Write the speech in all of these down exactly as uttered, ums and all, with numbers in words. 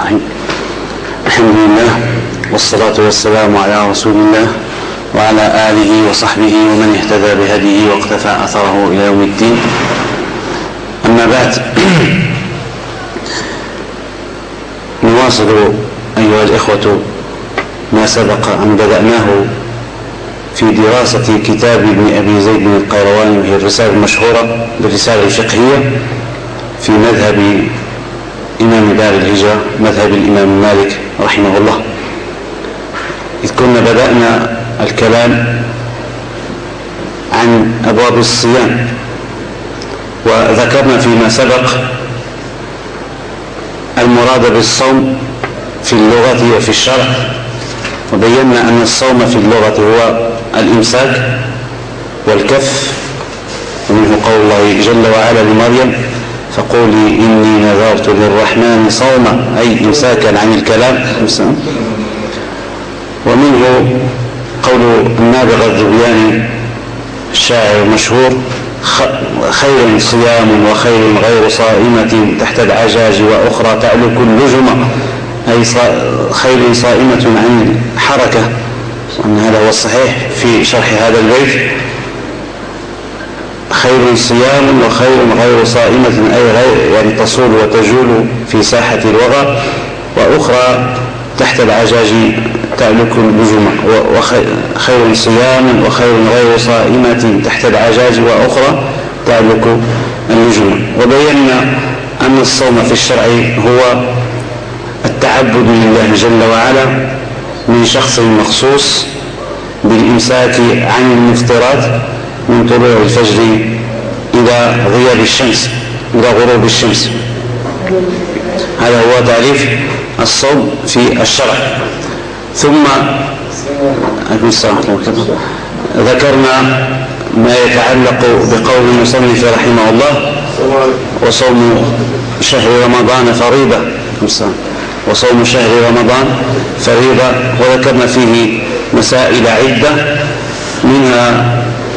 الرحيم. الحمد لله والصلاة والسلام على رسول الله وعلى آله وصحبه ومن اهتدى بهديه واقتفى أثره إلى يوم الدين. أما بعد، نواصل أيها الإخوة ما سبق أن بدأناه في دراسة كتاب ابن أبي زيد بن القيرواني، وهي الرسالة المشهورة بالرسالة الفقهية في مذهب إمام دار الهجرة، مذهب الإمام مالك رحمه الله. إذ كنا بدأنا الكلام عن أبواب الصيام، وذكرنا فيما سبق المراد بالصوم في اللغة وفي الشرع، وبينا أن الصوم في اللغة هو الإمساك والكف، ومنه قول الله جل وعلا لمريم: فقولي إني نذرت للرحمن صوما، أي إمساكا عن الكلام. ومنه قول النابغة الذبياني الشاعر المشهور: خير صيام وخير غير صائمة تحت العجاج وأخرى تعلق اللجم، أي خير صائمة عن حركة. وأن هذا هو الصحيح في شرح هذا البيت: خير صيام وخير غير صائمة، أي غير يعني تصول وتجول في ساحة الوغى، وأخرى تحت العجاج تعلق اللجم. وخير صيام وخير غير صائمة تحت العجاج وأخرى تعلق اللجم. وبينا أن الصوم في الشرع هو التعبد لله جل وعلا من شخص مخصوص بالإمساك عن المفطرات من طلوع الفجر إلى غياب الشمس، إلى غروب الشمس. هذا هو تعريف الصوم في الشرع. ثم ذكرنا ما يتعلق بقول المصنف رحمه الله: وصوم شهر رمضان فريضة، وصوم شهر رمضان فريضة. وذكرنا فيه مسائل عدة، منها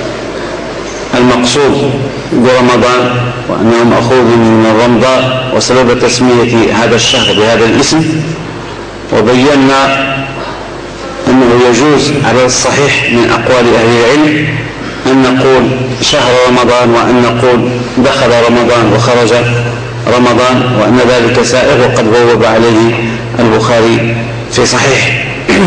المقصود برمضان وأنه مأخوذ من الرمضاء وسبب تسمية هذا الشهر بهذا الاسم. وبينا أنه يجوز على الصحيح من أقوال أهل العلم أن نقول شهر رمضان، وأن نقول دخل رمضان وخرج رمضان، وأن ذلك سائغ، وقد بوب عليه البخاري في صحيح.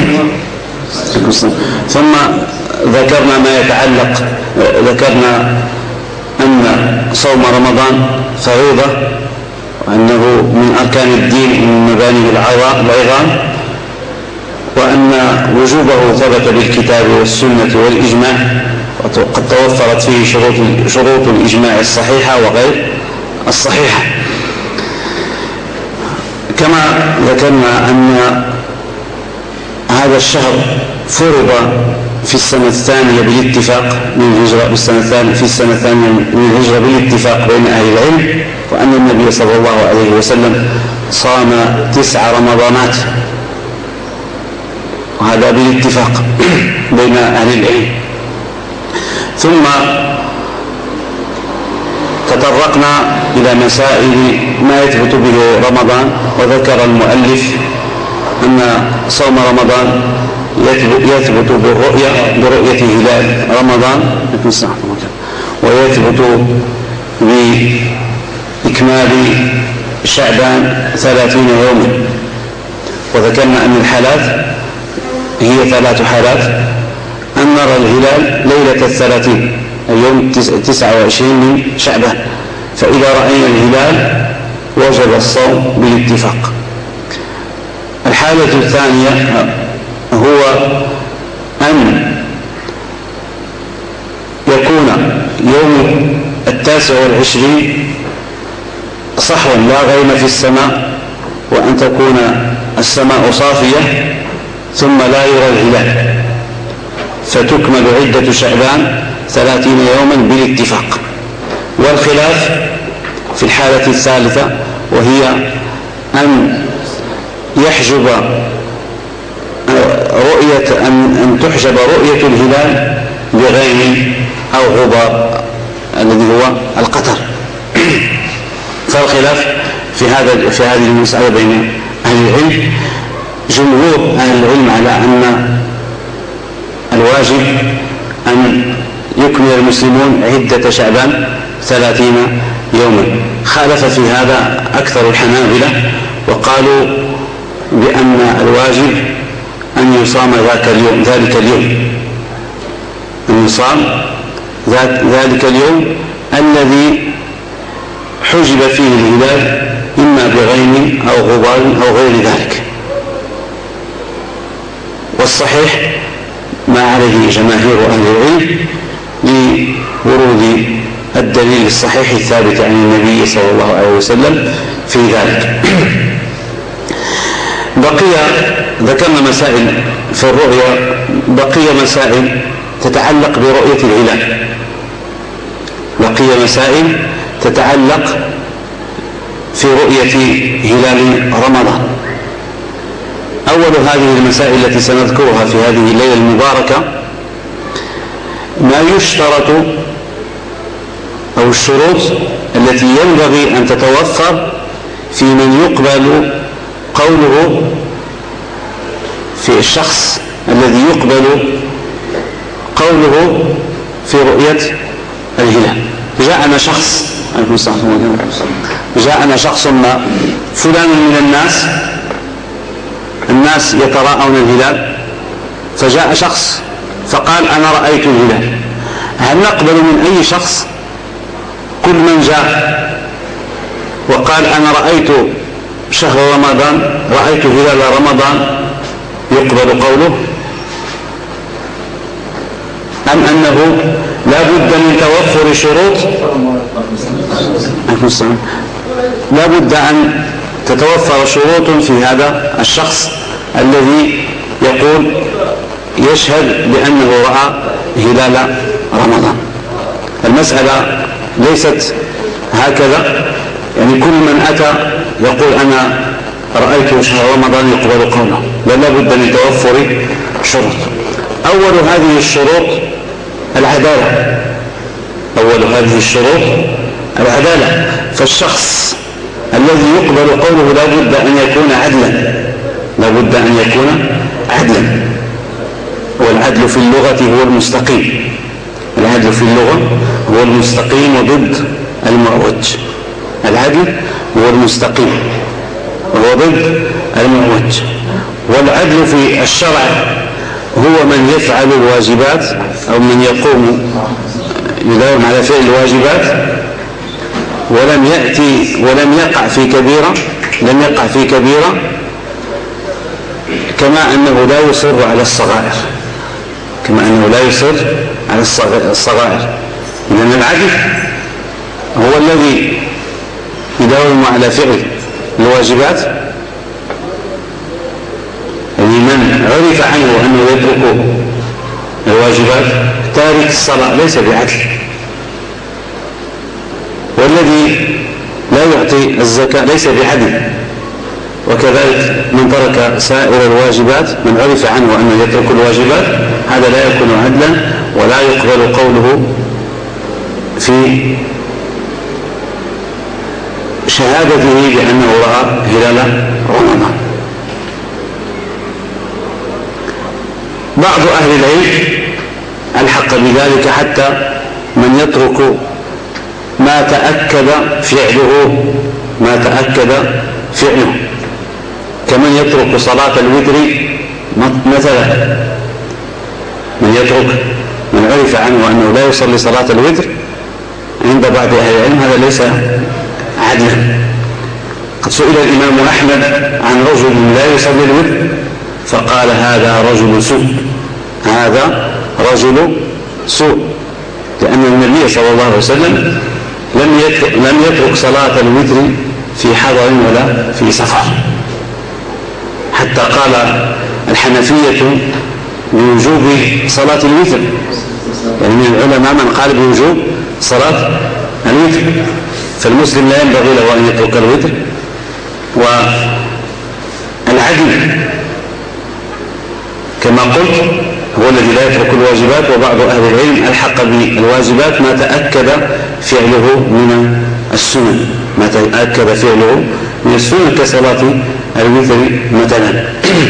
ثم ذكرنا ما يتعلق، ذكرنا أن صوم رمضان فريضة، وأنه من أركان الدين ومن مباني العظام، وأن وجوبه ثبت بالكتاب والسنة والإجماع، وقد توفرت فيه شروط, شروط الإجماع الصحيحة وغير الصحيحة. كما ذكرنا أن هذا الشهر فرض في السنة الثانية بالاتفاق من الهجرة، بالسنة الثانية في السنة الثانية من الهجرة بالاتفاق بين أهل العلم، وأن النبي صلى الله عليه وسلم صام تسع رمضانات، وهذا بالاتفاق بين أهل العلم. ثم تطرقنا إلى مسائل ما يثبت به رمضان، وذكر المؤلف أن صوم رمضان يثبت بالرؤية برؤية هلال رمضان، ويثبت بإكمال شعبان ثلاثين يوما. وذكرنا أن الحالات هي ثلاث حالات: أن نرى الهلال ليلة الثلاثين، اليوم تسعة وعشرين من شعبان، فإذا رأينا الهلال وجب الصوم بالاتفاق. الحالة الثانية هو أن يكون يوم التاسع والعشرين صحوا لا غيم في السماء، وأن تكون السماء صافية، ثم لا يرى الهلال، فتكمل عدة شعبان ثلاثين يوما بالاتفاق. والخلاف في الحالة الثالثة، وهي أن يحجب رؤية أن, أن تحجب رؤية الهلال بغيم أو غبار الذي هو القطر. فالخلاف في هذا في هذه المسألة بين أهل العلم، جمهور أهل العلم على أن الواجب أن يكمل المسلمون عدة شعبان ثلاثين يوما. خالف في هذا أكثر الحنابلة وقالوا بأن الواجب أن يصام ذاك اليوم ذلك اليوم أن يصام ذلك اليوم الذي حجب فيه الهلال إما بغيم أو غبار أو غير ذلك. والصحيح ما عليه جماهير أهل العلم لورود الدليل الصحيح الثابت عن النبي صلى الله عليه وسلم في ذلك. بقي ذكرنا مسائل في الرؤيا، بقي مسائل تتعلق برؤية الهلال، بقي مسائل تتعلق في رؤية هلال رمضان. أول هذه المسائل التي سنذكرها في هذه الليلة المباركة ما يشترط أو الشروط التي ينبغي أن تتوفر في من يقبل قوله، في الشخص الذي يقبل قوله في رؤية الهلال. جاءنا شخص جاءنا شخص ما فلان من الناس الناس يتراءون الهلال، فجاء شخص فقال أنا رأيت الهلال. هل نقبل من أي شخص كل من جاء وقال أنا رأيت شهر رمضان، رأيت هلال رمضان، يقبل قوله، أم أنه لا بد من توفر شروط؟ لا بد أن تتوفر شروط في هذا الشخص الذي يقول يشهد بأنه رأى هلال رمضان. المسألة ليست هكذا، يعني كل من أتى يقول أنا رأيت شهر رمضان يقبل قوله، لا بد من توفر شروط. أول هذه الشروط العدالة، أول هذه الشروط العدالة. فالشخص الذي يقبل قوله لا بد أن يكون عدلا، لا بد أن يكون عدلا. والعدل في اللغة هو المستقيم، العدل في اللغة هو المستقيم وضد المعوج. العدل هو المستقيم وهو ضد المعوج. والعدل في الشرع هو من يفعل الواجبات أو من يقوم يداوم على فعل الواجبات ولم يأتي ولم يقع في كبيرة لم يقع في كبيرة كما أنه لا يصر على الصغائر كما أنه لا يصر على الصغائر. لأن العدل هو الذي يداوم على فعل الواجبات، يعني من عرف عنه أنه يترك الواجبات تارك الصلاة ليس بعدل. والذي لا يعطي الزكاة ليس بعدل. وكذلك من ترك سائر الواجبات، من عرف عنه أنه يترك الواجبات، هذا لا يكون عدلا ولا يقبل قوله في شهادته بأنه رأى هلال رمضان. بعض أهل العلم الحق بذلك حتى من يترك ما تأكد فعله ما تأكد فعله كمن يترك صلاة الوتر مثلا. من يترك من عرف عنه أنه لا يصلي صلاة الوتر عند بعض أهل العلم هذا ليس عدلا. قد سئل الإمام أحمد عن رجل لا يصلي الوتر فقال هذا رجل سوء هذا رجل سوء لأن النبي صلى الله عليه وسلم لم يترك, لم يترك صلاة الوتر في حضر ولا في سفر، حتى قال الحنفية بوجوب صلاة الوتر، يعني من العلماء من قال بوجوب صلاة الوتر. فالمسلم لا ينبغي له أن يترك الوتر. والعدل كما قلت هو الذي لا يترك الواجبات. وبعض أهل العلم الحق بالواجبات ما تأكد فعله من السنن ما تأكد فعله من السنن كصلاة الوتر مثلا.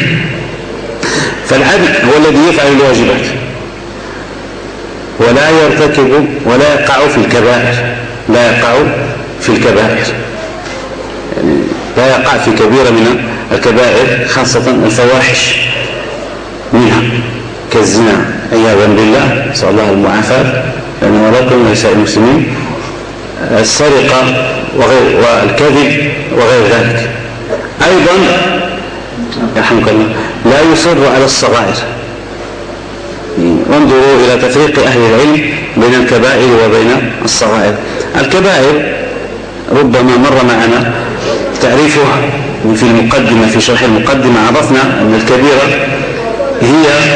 فالعبد هو الذي يفعل الواجبات ولا يرتكب ولا يقع في الكبائر، لا يقع في الكبائر، يعني لا يقع في كبيرة من الكبائر، خاصة الفواحش منها كالزنا عياذا بالله، نسأل الله المعافاة لنا ولكم ولسائر المسلمين، السرقة وغير والكذب وغير ذلك. أيضا يرحمك الله لا يصر على الصغائر. وانظروا إلى تفريق أهل العلم بين الكبائر وبين الصغائر. الكبائر ربما مر معنا تعريفها في المقدمة، في شرح المقدمة عرفنا أن الكبيرة هي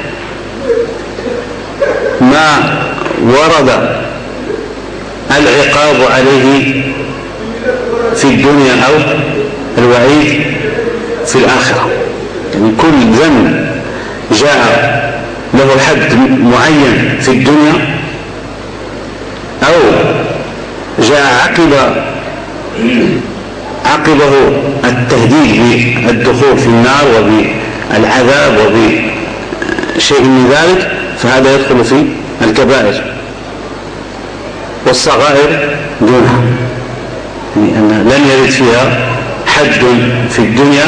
ما ورد العقاب عليه في الدنيا أو الوعيد في الآخرة، يعني كل ذنب جاء له حد معين في الدنيا أو جاء عقب عقبه التهديد بالدخول في النار وبالعذاب وبشيء من ذلك، فهذا يدخل في الكبائر. والصغائر دونها، يعني أن لم يرد فيها حد في الدنيا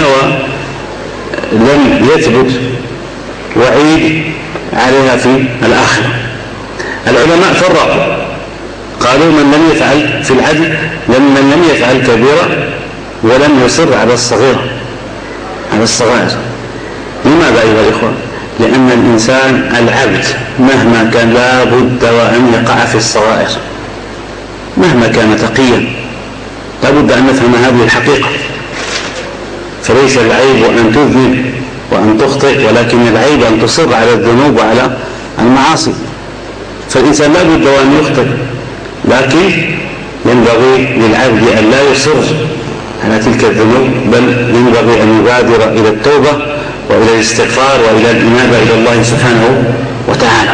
ولم يثبت وعيد عليها في الآخرة. العلماء فرقوا، قالوا من لم يفعل في العدل من لم يفعل كبيرة ولم يصر على الصغيرة على الصغائر. لماذا أيها الإخوة؟ لأن الإنسان العبد مهما كان لا بد وأن يقع في الصغائر، مهما كان تقيا لا بد أن نفهم هذه الحقيقة. فليس العيب أن تذنب وأن تخطئ، ولكن العيب أن تصر على الذنوب وعلى المعاصي. فالإنسان لا بد وأن يخطئ، لكن ينبغي للعبد أن لا يصر على تلك الذنوب، بل ينبغي أن يبادر إلى التوبة وإلى الاستغفار وإلى الإنابة إلى الله سبحانه وتعالى.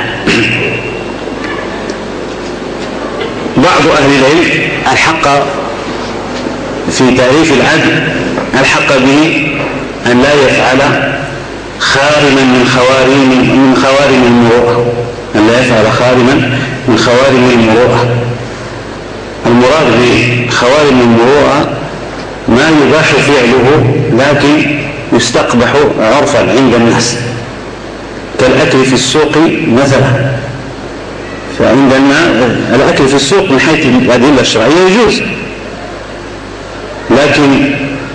بعض أهل العلم الحق في تعريف العدل الحق به أن لا يفعل خارما من خوارم من خوارم المروءة، أن لا يفعل خارما من خوارم المروءة. المراد بخوارم المروءة ما يباح فعله لكن يستقبح عرفا عند الناس، كالأكل في السوق مثلا. فعندنا الأكل في السوق من حيث الأدلة الشرعية يجوز، لكن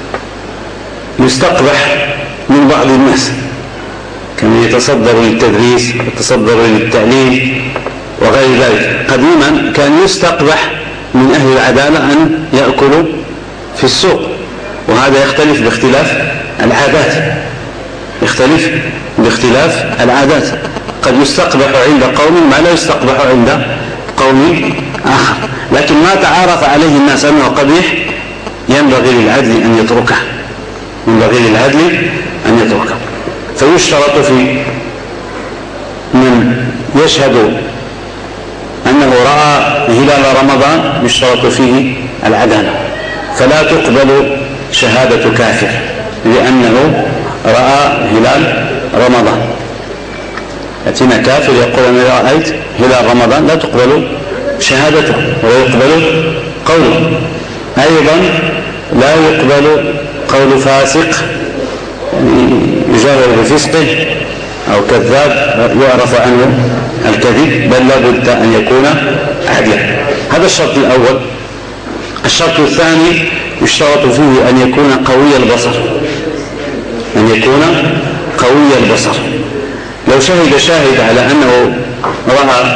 يستقبح من بعض الناس، كما يتصدر للتدريس يتصدر للتعليم وغير ذلك. قديما كان يستقبح من أهل العدالة أن يأكلوا في السوق، وهذا يختلف باختلاف العادات يختلف باختلاف العادات قد يستقبح عند قوم ما لا يستقبح عند قوم آخر، لكن ما تعارف عليه الناس أنه قبيح ينبغي للعدل أن يتركه ينبغي للعدل أن يتركه. فيشترط في من يشهد أنه رأى هلال رمضان يشترط فيه العدالة، فلا تقبل شهادة كافر لأنه رأى هلال رمضان. يأتينا كافر يقول أنا رأيت هلال رمضان، لا تقبل شهادته ولا يقبل قوله. أيضا لا يقبل قول فاسق يعني يجاهر بفسقه أو كذاب يعرف عنه الكذب، بل لا بد أن يكون عدلا. هذا الشرط الأول. الشرط الثاني يشترط فيه أن يكون قوي البصر أن يكون قوي البصر. لو شهد شاهد على أنه رأى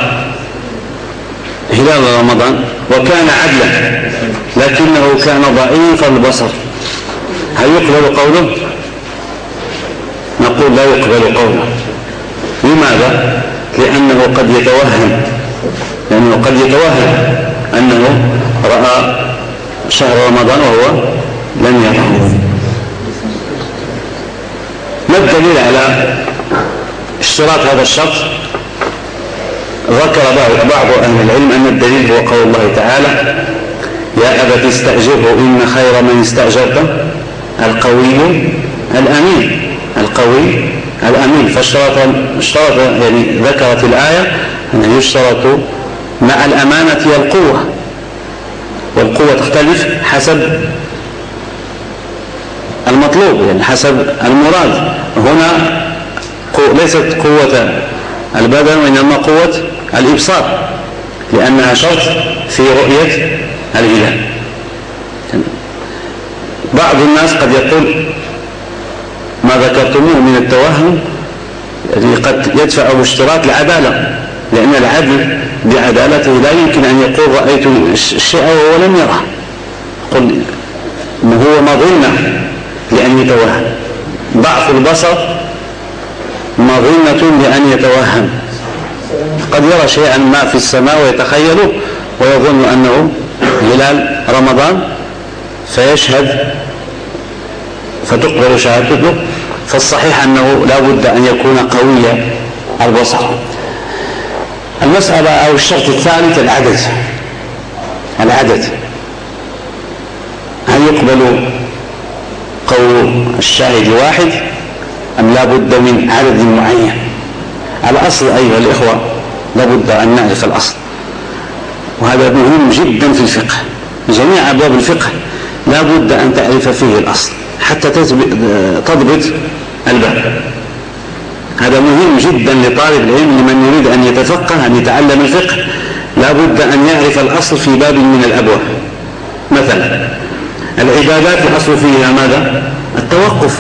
هلال رمضان وكان عدلا لكنه كان ضعيف البصر، هل يقبل قوله؟ نقول لا يقبل قوله. لماذا؟ لأنه قد يتوهم لأنه قد يتوهم أنه رأى شهر رمضان وهو لم يراه. ما الدليل على اشتراط هذا الشرط؟ ذكر بعض أهل العلم أن الدليل هو قول الله تعالى: يا أبت استأجره إن خير من استأجرته القوي الأمين، القوي الأمين. فاشترط اشترط يعني ذكرت الآية أن يشترط مع الأمانة القوة، والقوة تختلف حسب المطلوب، يعني حسب المراد. هنا ليست قوة البدن وإنما قوة الإبصار، لأنها شرط في رؤية الهلال. بعض الناس قد يقول ما ذكرتموه من التوهم يعني قد يدفع الاشتراط العدالة، لأن العدل بعدالته لا يمكن أن يقول رأيت الشيء وهو لم يره، قل ما هو مظنة لأن يتوهم. ضعف البصر مظنة لأن يتوهم، قد يرى شيئا ما في السماء ويتخيله ويظن أنه هلال رمضان فيشهد فتقبل شهادته. فالصحيح أنه لا بد أن يكون قوي البصر. المسألة أو الشرط الثالث العدد. العدد هل يقبل قول الشاهد واحد أم لا بد من عدد معين؟ الأصل أيها الإخوة لا بد أن نعرف الأصل، وهذا مهم جدا في الفقه. جميع أبواب الفقه لا بد أن تعرف فيه الأصل حتى تضبط الباب. هذا مهم جدا لطالب العلم، لمن يريد أن يتفقه أن يتعلم الفقه لا بد أن يعرف الأصل في باب من الأبواب. مثلا العبادات الأصل فيها ماذا؟ التوقف.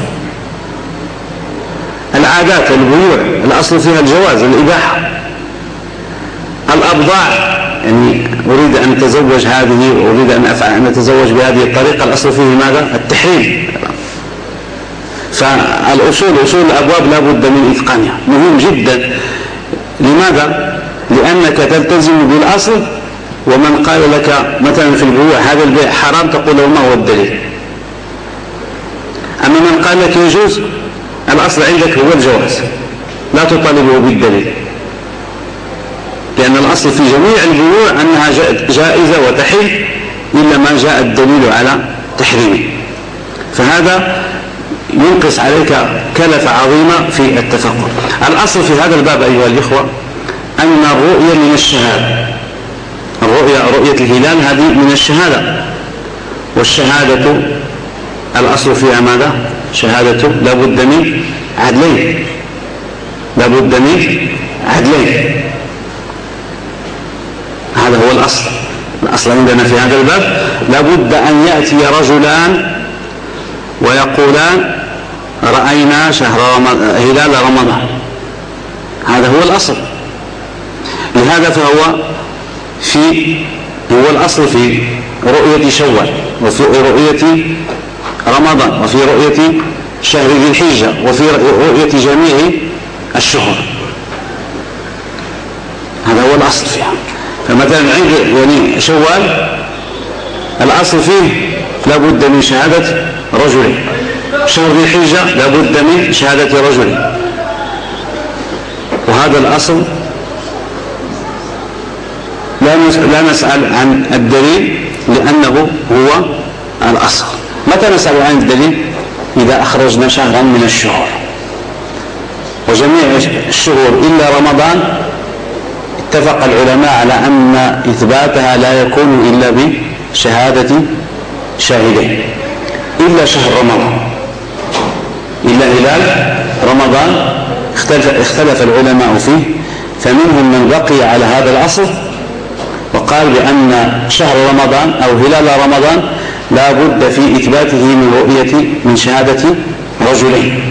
العادات البيوع الأصل فيها الجواز الإباحة. الأبضاع يعني أريد أن أتزوج هذه وأريد أن أفعل أن أتزوج بهذه الطريقة الأصل فيه ماذا؟ التحريم. فالأصول أصول الأبواب لا بد من إتقانها، مهم جدا. لماذا؟ لأنك تلتزم بالأصل، ومن قال لك مثلا في البيوع هذا البيع حرام تقول له ما هو الدليل؟ أما من قال لك يجوز الأصل عندك هو الجواز، لا تطالبه بالدليل، لأن الأصل في جميع البيوع أنها جائزة وتحل إلا ما جاء الدليل على تحريمه. فهذا ينقص عليك كلفة عظيمة في التفقه. الأصل في هذا الباب أيها الإخوة أن الرؤية من الشهادة. الرؤية رؤية الهلال هذه من الشهادة، والشهادة الأصل فيها ماذا؟ شهادة لا بد من عدلين، لا بد من عدلين. هذا هو الأصل. الأصل عندنا في هذا الباب لا بد أن يأتي رجلان ويقولان رأينا شهر رمضان هلال رمضان، هذا هو الأصل. لهذا فهو في هو الأصل في رؤية شوال، وفي رؤية رمضان، وفي رؤية شهر ذي الحجة، وفي رؤية جميع الشهور. هذا هو الأصل فيها. فمثلا عند يعني شوال الأصل فيه لا بد من شهادة رجل، شهر ذي الحجة لا بد من شهادة رجل، وهذا الأصل لا نسأل عن الدليل لأنه هو الأصل. متى نسأل عن الدليل؟ إذا أخرجنا شهرا من الشهور، وجميع الشهور إلا رمضان اتفق العلماء على أن إثباتها لا يكون إلا بشهادة شاهدين، إلا شهر رمضان، إلا هلال رمضان اختلف, اختلف العلماء فيه. فمنهم من بقي على هذا الأصل وقال بأن شهر رمضان أو هلال رمضان لا بد في إثباته من رؤية من شهادة رجلين.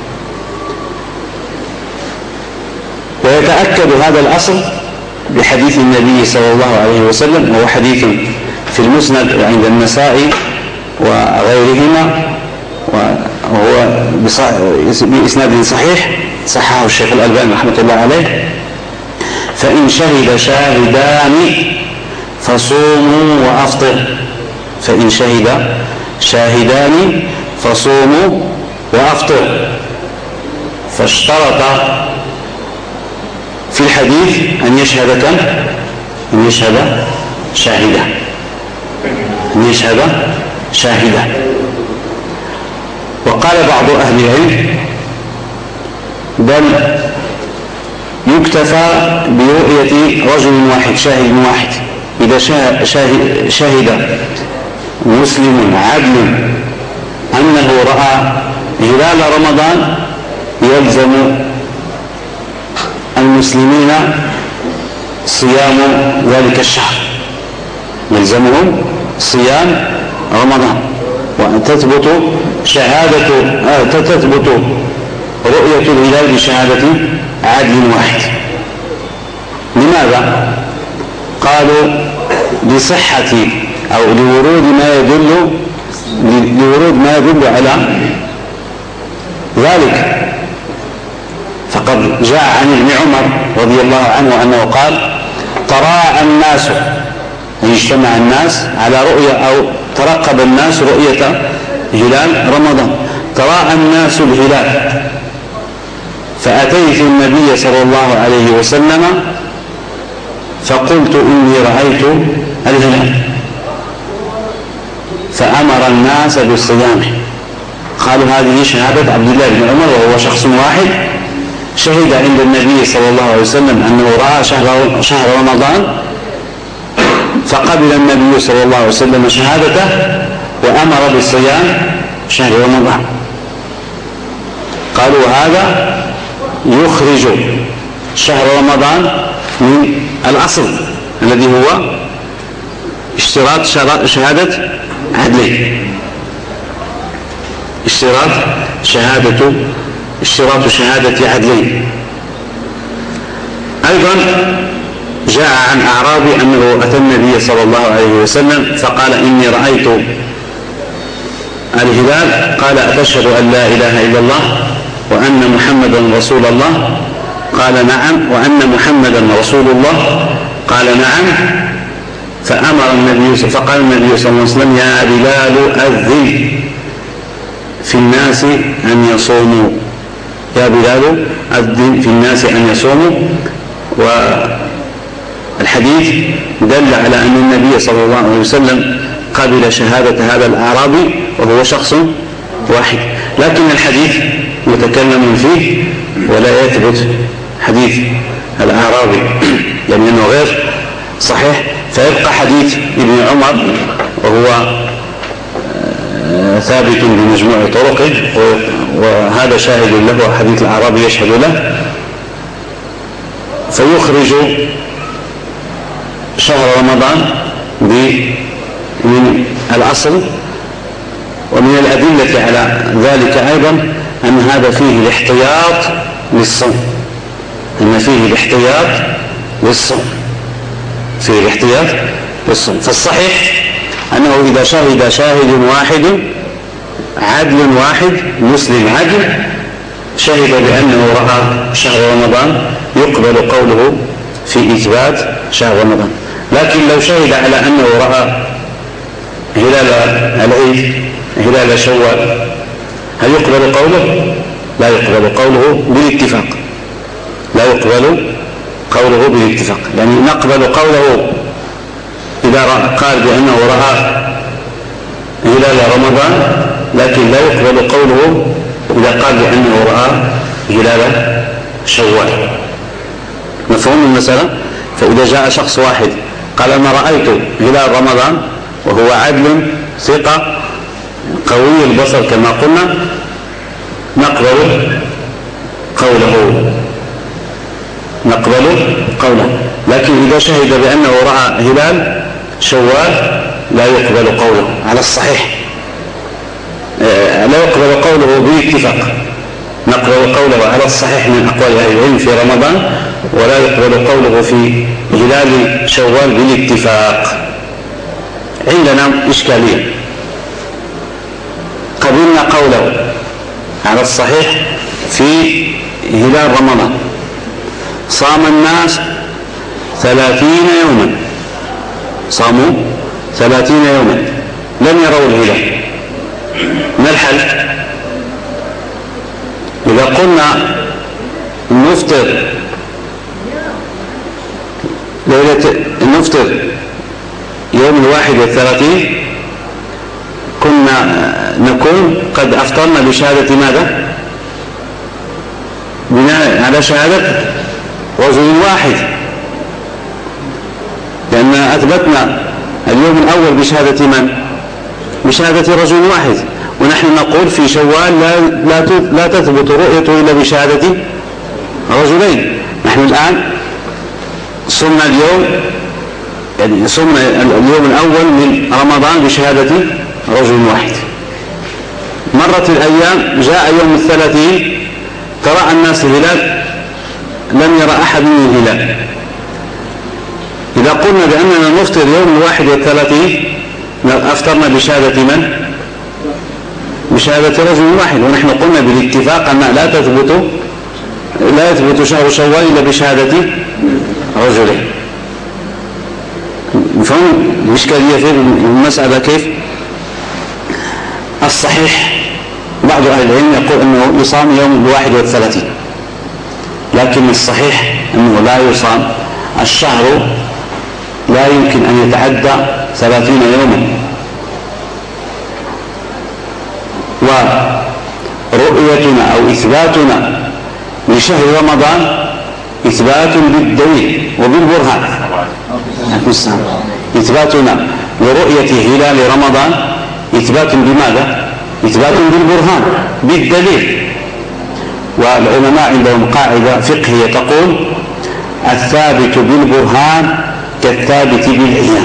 ويتأكد هذا الأصل بحديث النبي صلى الله عليه وسلم، وهو حديث في المسند وعند النسائي وغيرهما، وهو بإسناد صحيح صححه الشيخ الألباني رحمة الله عليه: فإن شهد شاهدان فصوموا وأفطروا. فإن شهد شاهدان فصوموا وأفطروا. فاشترط في الحديث أن يشهد كم؟ أن يشهد شاهدا، أن يشهد شاهدا. وقال بعض أهل العلم بل يكتفى برؤية رجل واحد، شاهد واحد. إذا شاهد, شاهد مسلم عدل أنه رأى هلال رمضان يلزم المسلمين صيام ذلك الشهر، يلزمهم صيام رمضان، وأن تثبت شهادة تثبت رؤية الهلال بشهادة عدل واحد. لماذا؟ قالوا لصحة أو لورود ما يدل لورود ما يدل على ذلك. فقد جاء عن ابن عمر رضي الله عنه أنه قال: تراءى الناس، اجتمع الناس على رؤية أو ترقب الناس رؤية هلال رمضان، تراءى الناس الهلال، فأتيت النبي صلى الله عليه وسلم فقلت إني رأيت الهلال، فأمر الناس بصيامه. قالوا هذه شهادة عبد الله بن عمر وهو شخص واحد شهد عند النبي صلى الله عليه وسلم أنه رأى شهر, شهر رمضان، فقبل النبي صلى الله عليه وسلم شهادته وأمر بصيام شهر رمضان. قالوا هذا يخرج شهر رمضان من الأصل الذي هو اشتراط شهادة عدلين، اشتراط شهادة اشتراط شهادة عدلين. أيضا جاء عن أعرابي أنه أتى النبي صلى الله عليه وسلم فقال: إني رأيت الهلال. قال: أتشهد أن لا إله إلا الله وأن محمدا رسول الله؟ قال: نعم. وأن محمدا رسول الله؟ قال: نعم. فأمر النبي فقال النبي صلى الله عليه وسلم: يا بلال أذن في الناس أن يصوموا، يا بلال أذن في الناس أن يصوموا. والحديث دل على أن النبي صلى الله عليه وسلم قبل شهادة هذا الأعرابي وهو شخص واحد، لكن الحديث متكلم فيه ولا يثبت حديث الأعرابي يعني أنه غير صحيح، فيبقى حديث ابن عمر وهو ثابت بمجموع طرقه، وهذا شاهد له، حديث الأعرابي يشهد له، فيخرج شهر رمضان من الأصل. ومن الأدلة على ذلك أيضا أن هذا فيه الاحتياط للصوم، أن فيه الاحتياط للصوم فيه الاحتياط للصوم. فالصحيح أنه إذا شهد شاهد واحد عدل واحد مسلم عدل شهد بأنه رأى شهر رمضان يقبل قوله في إثبات شهر رمضان. لكن لو شهد على أنه رأى هلال العيد هلال شوال هل يقبل قوله؟ لا يقبل قوله بالاتفاق، لا يقبل قوله بالاتفاق، يعني نقبل قوله إذا قال بأنه رأى هلال رمضان، لكن لا يقبل قوله إذا قال بأنه رأى هلال شوال. مفهوم المسألة؟ فإذا جاء شخص واحد قال أنا رأيت هلال رمضان وهو عدل ثقة قوي البصر كما قلنا، نقبل قوله نقبل قوله لكن إذا شهد بأنه رأى هلال شوال لا يقبل قوله على الصحيح، لا يقبل قوله باتفاق، نقبل قوله على الصحيح من أقوال أهل العلم في رمضان، ولا يقبل قوله في هلال شوال بالاتفاق. عندنا إشكالية، قبلنا قوله على الصحيح في هلال رمضان، صام الناس ثلاثين يوما، صاموا ثلاثين يوما لم يروا الهلال، ما الحل؟ إذا قلنا نفطر ليلة نفطر يوم الواحد والثلاثين كنا أن نكون قد أفطرنا بشهادة ماذا؟ بناء على شهادة رجل واحد، لأن أثبتنا اليوم الأول بشهادة من؟ بشهادة رجل واحد، ونحن نقول في شوال لا, لا, لا تثبت رؤيته إلا بشهادة رجلين. نحن الآن صمنا اليوم يعني صمنا اليوم الأول من رمضان بشهادة رجل واحد. مرت الأيام، جاء يوم الثلاثين ترى الناس الهلال، لم يرى أحد من الهلال. إذا قلنا بأننا نفطر يوم الواحد والثلاثين أفطرنا بشهادة من؟ بشهادة رجل واحد، ونحن قلنا بالاتفاق أن لا تثبت لا يثبت شهر شوال إلا بشهادة رجلين. فهم الإشكالية في المسألة كيف؟ الصحيح بعض أهل العلم يقول أنه يصام يوم الواحد والثلاثين، لكن الصحيح أنه لا يصام. الشهر لا يمكن أن يتعدى ثلاثين يوما، ورؤيتنا أو إثباتنا لشهر رمضان إثبات بالدليل وبالبرهان. إثباتنا لرؤية هلال رمضان إثبات بماذا؟ إثبات بالبرهان بالدليل. والعلماء عندهم قاعدة فقهية تقول: الثابت بالبرهان كالثابت بالعيان.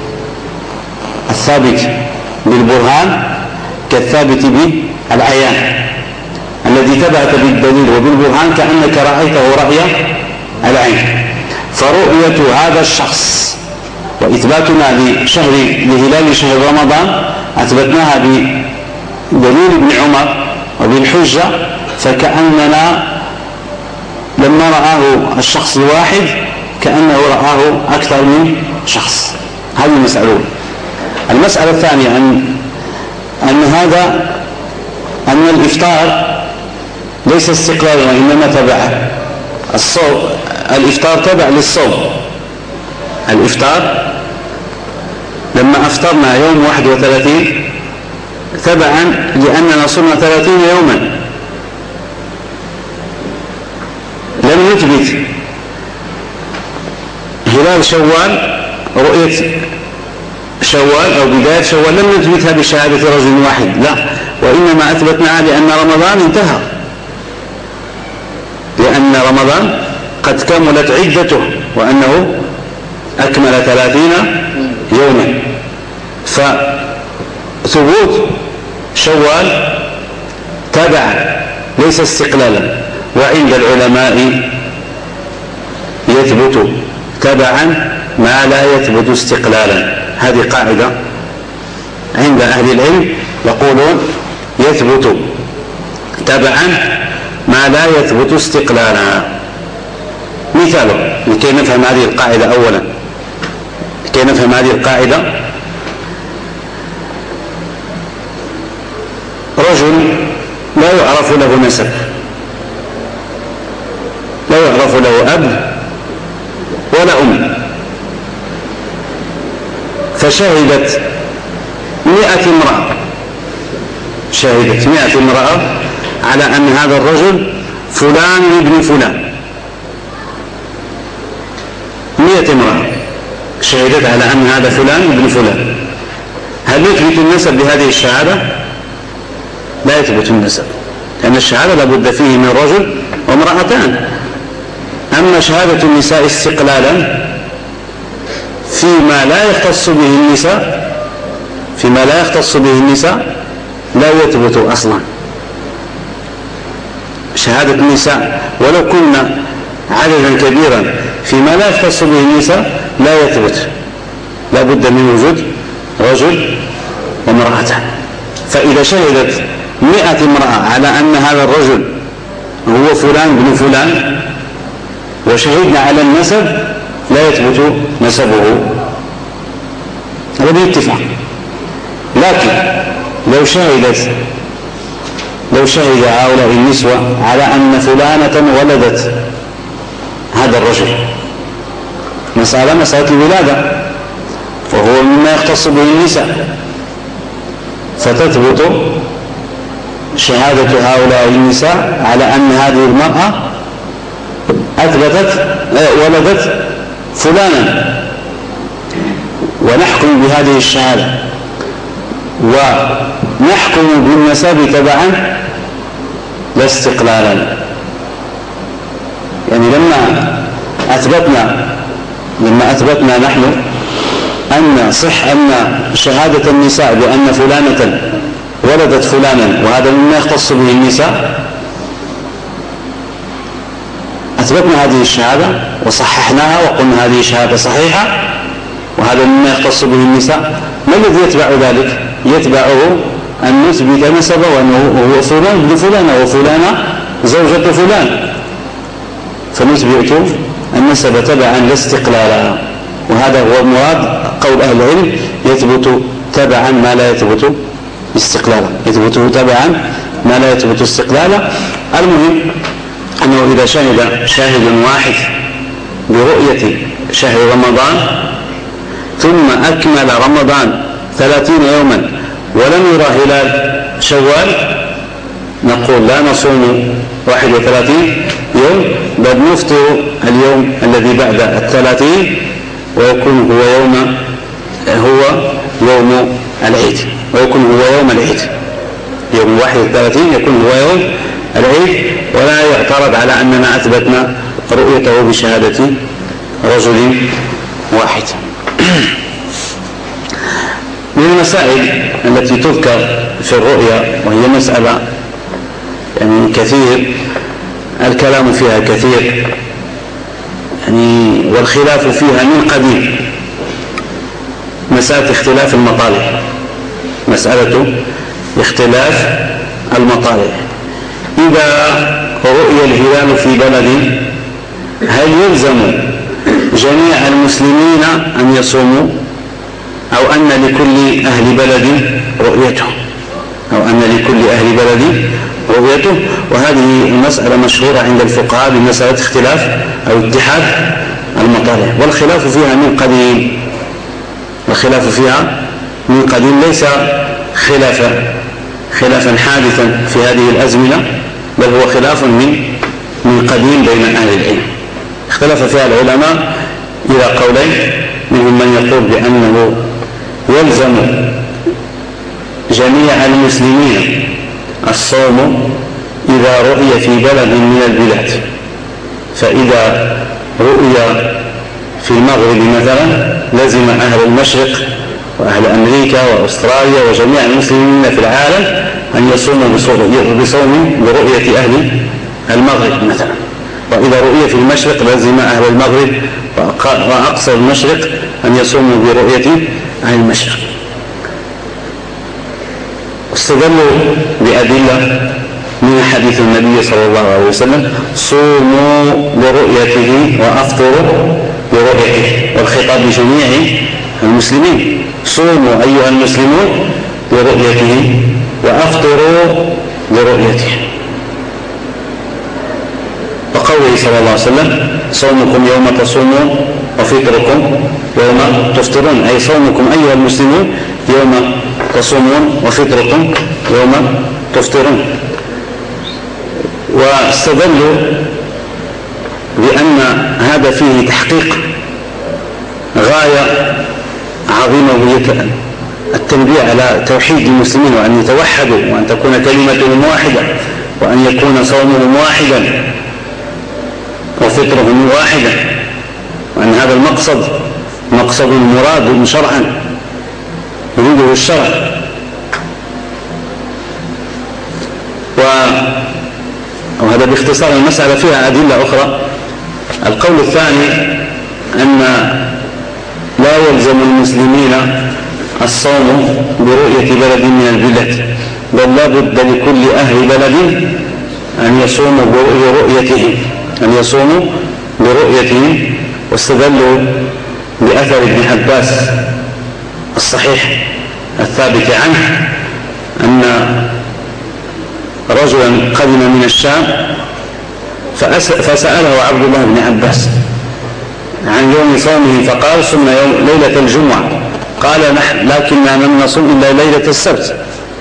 الثابت بالبرهان كالثابت بالعيان. الذي ثبت بالدليل وبالبرهان كأنك رأيته رأي العين. فرؤية هذا الشخص وإثباتنا لشهر لهلال شهر رمضان أثبتناها بدليل ابن عمر وبالحجة، فكأننا لما رآه الشخص الواحد كأنه رآه أكثر من شخص. هذه المسألة. المسألة الثانية أن أن هذا أن الإفطار ليس استقلالا وإنما تبعه. الصوم الإفطار تبع للصوم. الإفطار لما أفطرنا يوم واحد وثلاثين تبعا لأننا صمنا ثلاثين يوما. لم نثبت هلال شوال، رؤية شوال أو بداية شوال لم نثبتها بشهادة رجل واحد، لا، وإنما أثبتناها لأن رمضان انتهى، لأن رمضان قد كملت عدته وأنه أكمل ثلاثين يوما. فثبوت شوال تبع ليس استقلالا. وعند العلماء يثبت تبعا ما لا يثبت استقلالا. هذه قاعدة عند أهل العلم، يقولون يثبت تبعا ما لا يثبت استقلالا. مثاله لكي نفهم هذه القاعدة أولا لكي نفهم هذه القاعدة رجل لا يعرف له نسب، لا يعرف له أب ولا أم، فشهدت مئة امرأة شهدت مئة امرأة على أن هذا الرجل فلان ابن فلان. مئة امرأة شهدت على أن هذا فلان ابن فلان. هل يثبت النسب بهذه الشهادة؟ لا يثبت النسب، لأن الشهادة لابد فيه من رجل وامرأتان. أما شهادة النساء استقلالا فيما لا يختص به النساء فيما لا يختص به النساء لا يثبت أصلا. شهادة النساء ولو كنا عددا كبيرا فيما لا يختص به النساء لا يثبت، لا بد من وجود رجل وامرأتان. فإذا شهدت مئة امرأة على أن هذا الرجل هو فلان بن فلان وشهدنا على النسب لا يثبت نسبه، هذا باتفاق. لكن لو شهدت لو شهد هؤلاء النسوة على أن فلانة ولدت هذا الرجل، مسألة مسألة الولادة وهو مما يختص به النساء، فتثبت شهادة هؤلاء النساء على أن هذه المرأة أثبتت ولدت فلانا، ونحكم بهذه الشهادة ونحكم بالنسب تبعا لا استقلالا. يعني لما أثبتنا لما أثبتنا نحن أن صح أن شهادة النساء بأن فلانة ولدت فلانا وهذا مما يختص به النساء، أثبتنا هذه الشهادة وصححناها وقلنا هذه شهادة صحيحة وهذا مما يختص به النساء. ما الذي يتبع ذلك؟ يتبعه أن نثبت نسبه وأنه هو فلان ابن فلانة وفلانة زوجة فلان، فنثبت النسب تبعا لا استقلالا. وهذا هو مراد قول أهل العلم، يثبت تبعا ما لا يثبت استقلالا، يثبت تبعا ما لا يثبت استقلالا. المهم أنه إذا شهد شاهد واحد برؤية شهر رمضان ثم أكمل رمضان ثلاثين يوما ولم يرى هلال شوال، نقول لا نصوم واحد وثلاثين يوم بل نفطر اليوم الذي بعد الثلاثين ويكون هو يوم هو يوم العيد ويكون هو يوم العيد يوم واحد وثلاثين يكون هو يوم العيد، ولا يعترض على أننا أثبتنا رؤيته بشهادة رجل واحد. من المسائل التي تذكر في الرؤيا وهي مسألة يعني كثير الكلام فيها كثير يعني والخلاف فيها من قديم، مسألة اختلاف المطالع مسألة اختلاف المطالع. إذا رؤي الهلال في بلد هل يلزم جميع المسلمين أن يصوموا أو أن لكل أهل بلد رؤيته أو أن لكل أهل بلد رؤيته؟ وهذه المسألة مشهورة عند الفقهاء بمسألة اختلاف أو اتحاد المطالع، والخلاف فيها من قديم والخلاف فيها من قديم ليس خلافا خلافا حادثا في هذه الأزمنة، بل هو خلاف من من قديم بين أهل العلم. اختلف فيها العلماء إلى قولين، منهم من يقول بأنه يلزم جميع المسلمين الصوم إذا رؤي في بلد من البلاد، فإذا رؤي في المغرب مثلا لزم أهل المشرق وأهل أمريكا وأستراليا وجميع المسلمين في العالم أن يصوموا بصوم برؤية أهل المغرب مثلا، وإذا رؤي في المشرق لزم أهل المغرب وأقصى المشرق أن يصوموا برؤية أهل المشرق. واستدلوا بأدلة من حديث النبي صلى الله عليه وسلم: صوموا لرؤيته وأفطروا لرؤيته، والخطاب لجميع المسلمين: صوموا أيها المسلمون لرؤيته وأفطروا لرؤيته. وقوله صلى الله عليه وسلم: صومكم يوم تصومون وفطركم يوم تفطرون، أي صومكم أيها المسلمون يوم تصومون وفطركم يوم تفطرون. واستدلوا بأن هذا فيه تحقيق غاية عظيمة وهي التنبيه على توحيد المسلمين وأن يتوحدوا وأن تكون كلمتهم واحدة وأن يكون صومهم واحدا وفطرهم واحدا، وأن هذا المقصد مقصد مراد شرعا يريده الشرع. وهذا باختصار المسألة، فيها أدلة أخرى. القول الثاني أن لا يلزم المسلمين الصوم برؤية بلد من البلاد، بل لا بد لكل أهل بلد أن يصوموا برؤيته أن يصوموا برؤيته. واستدلوا بأثر ابن عباس الصحيح الثابت عنه أن رجلا قدم من الشام فسأله عبد الله بن عباس عن يوم صومه، فقال: صمنا يوم ليلة الجمعة. قال: نحن لكننا لم نصوم إلا ليلة السبت.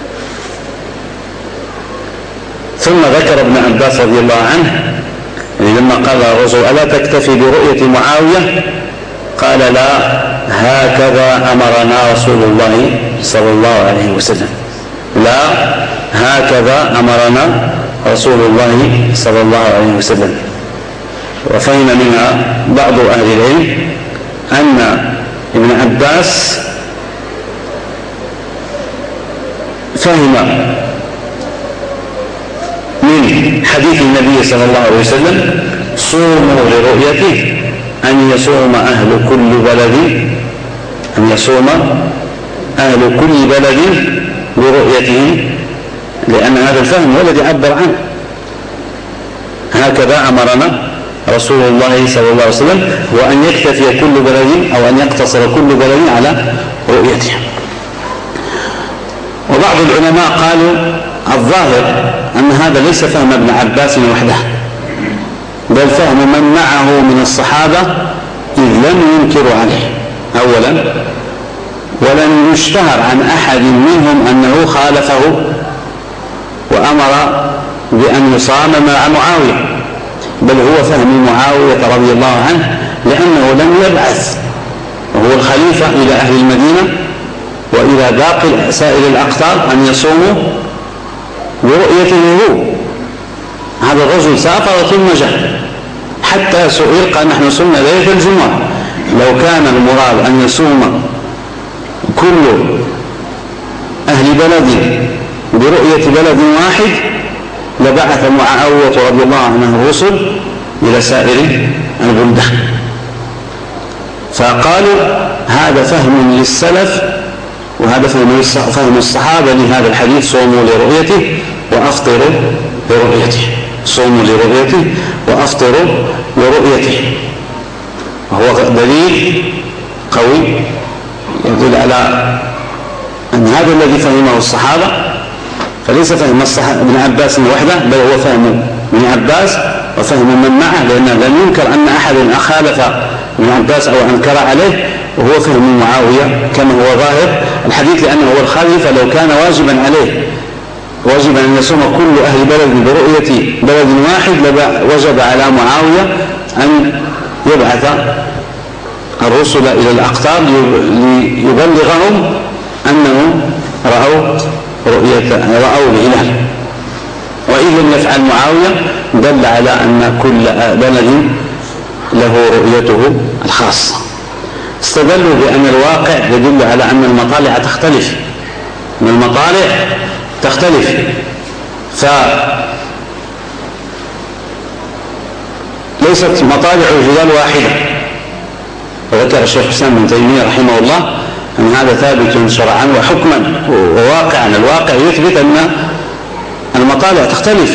ثم ذكر ابن عباس رضي الله عنه لما قال الرجل ألا تكتفي برؤية معاوية؟ قال لا، هكذا أمرنا رسول الله صلى الله عليه وسلم. لا، هكذا أمرنا رسول الله صلى الله عليه وسلم. وفهم منها بعض أهل العلم أن ابن عباس فهم من حديث النبي صلى الله عليه وسلم صوموا لرؤيته أن يصوم أهل كل بلد أن يصوم أهل كل بلد لرؤيته، لأن هذا الفهم هو الذي عبر عنه. هكذا أمرنا رسول الله صلى الله عليه وسلم، وأن يكتفي كل بلد أو أن يقتصر كل بلد على رؤيته. وبعض العلماء قالوا الظاهر أن هذا ليس فهم ابن عباس وحده، بل فهم من معه من الصحابة، إذ لم ينكروا عليه أولا، ولم يشتهر عن أحد منهم أنه خالفه وأمر بأن يصام مع معاوية، بل هو فهم معاوية رضي الله عنه، لأنه لم يبعث وهو الخليفة إلى أهل المدينة وإلى باقي سائر الأقطار أن يصوموا برؤيته هو. هذا الرجل سافر ثم جاء حتى سئل قال نحن صمنا ليلة الجمعة، لو كان المراد أن يصوم كل أهل بلد برؤية بلد واحد لبعث معاوية رضي الله عنه الرسل إلى سائر البلدان. فقالوا هذا فهم للسلف، وهذا فهم الصحابة لهذا الحديث صوموا لرؤيته وأفطروا لرؤيته، صوموا لرؤيته وأفطروا لرؤيته. وهو دليل قوي يدل على أن هذا الذي فهمه الصحابة، فليس فهم الصحابة ابن عباس وحده، بل هو فهم ابن عباس وفهم من معه، لأنه لم ينكر أن أحد أخالف ابن عباس أو أنكر عليه، وهو فهم معاوية كما هو ظاهر الحديث، لأنه هو الخليفة لو كان واجبا عليه واجب أن يصوم كل أهل بلد برؤية بلد واحد وجب على معاوية أن يبعث الرسل إلى الأقطار ليبلغهم أنهم رأوا رؤية رأوا الهلال. وإذا لم يفعل معاوية دل على أن كل بلد له رؤيته الخاصة. استدلوا بأن الواقع يدل على أن المطالع تختلف، أن المطالع تختلف، فليست مطالع الهلال واحدة. وذكر الشيخ حسين بن تيمية رحمه الله أن هذا ثابت شرعا وحكما وواقعا. الواقع يثبت أن المطالع تختلف